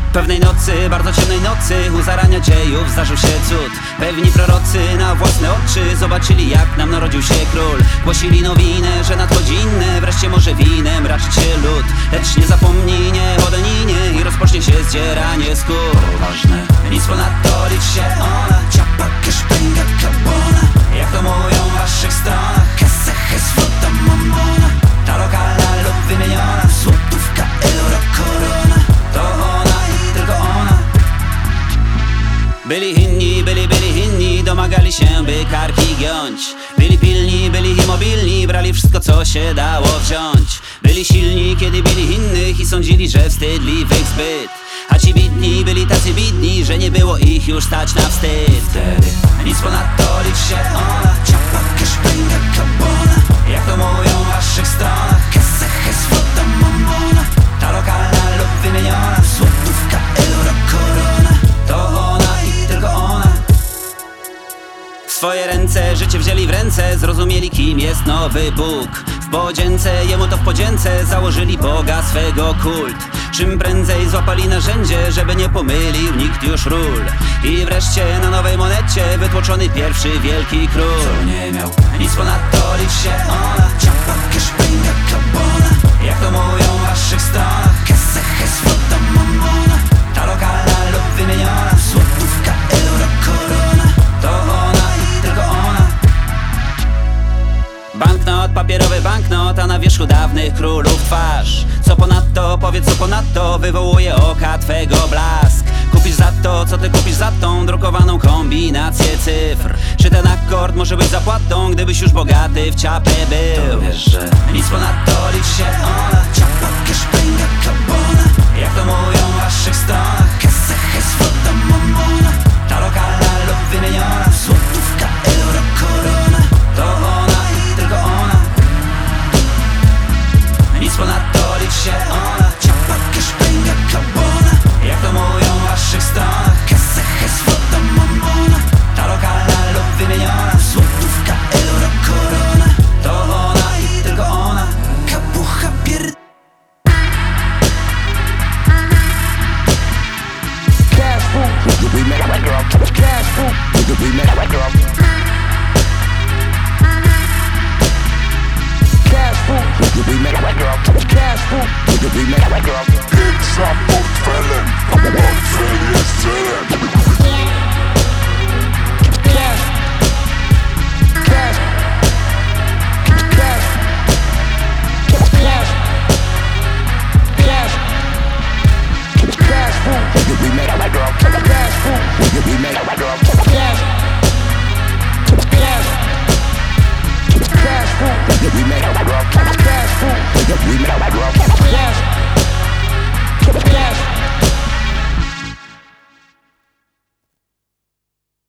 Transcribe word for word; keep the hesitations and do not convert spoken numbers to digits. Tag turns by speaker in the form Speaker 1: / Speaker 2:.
Speaker 1: Pewnej nocy, bardzo ciemnej nocy, u zarania dziejów zdarzył się cud. Pewni prorocy na własne oczy zobaczyli, jak nam narodził się król. Głosili nowinę, że nadchodzi inne, wreszcie może winem raczyć się lud. Lecz nie zapomnij, nie o daninie i rozpocznie się zdzieranie skór. Ważne, nic ponadto, licz się ona. Ciapa, keszpęga, kabona, jak to mówią w waszych stronach. Kesech, swota, mamona, ta lokalna lub wymieniona, złotówka, euro, korona, to ona i tylko ona. Byli inni, byli, byli inni, domagali się, by karki giąć. Byli pilni, byli immobilni, brali wszystko, co się dało wziąć. Byli silni, kiedy bili innych i sądzili, że wstydliwych zbyt. A ci bidni byli tacy bidni, że nie było ich już stać na wstyd. Wtedy nic ponadto, licz się ona. Ciapa, keszpęga, kabona, jak to mówią w waszych stronach. Kesech, swota, mamona, ta lokalna lub wymieniona, złotówka, euro, korona, to ona i tylko ona. W swoje ręce życie wzięli w ręce, zrozumieli, kim jest nowy Bóg. W podzięce, jemu to w podzięce założyli Boga swego kult. Czym prędzej złapali narzędzie, żeby nie pomylił nikt już ról. I wreszcie na nowej monecie wytłoczony pierwszy wielki król. Co nie miał nic ponadto, licz się ona. Ciapa, keszpęga, kabona, jak to mówią w waszych stronach. Kesech, swota, mamona, ta lokalna lub wymieniona, złotówka, euro, korona, to ona i tylko ona. Banknot, papierowy banknot, a na wierzchu dawnych królów twarz. Co ponadto, powiedz co ponadto, wywołuje oka twego blask. Kupisz za to, co ty kupisz za tą drukowaną kombinację cyfr. Czy ten akord może być zapłatą, gdybyś już bogaty w ciapę był? To wiesz, że nic ponadto, licz się ona. Ciapa, keszpęga, kabona, jak to mówią w waszych stronach. Kesech, swota, mamona, ta lokalna lub wymieniona, złotówka, euro, korona, to ona i tylko ona. Nic ponadto, licz się ona. Ciapa, keszpęga, kabona, jak to mówią w waszych stronach. Kesech, swota, mamona, ta lokalna lub wymieniona, złotówka, euro, korona, to ona i tylko ona. Kapucha pierd...
Speaker 2: Cash food, we make a girl. Cash food, we make a girl. Cash food, we make a girl. Cash food, we make a girl. It's a portfelen, portfel jest celem. Cash, cash, cash, cash, cash, cash food, we make a girl. Cash food, we make a girl.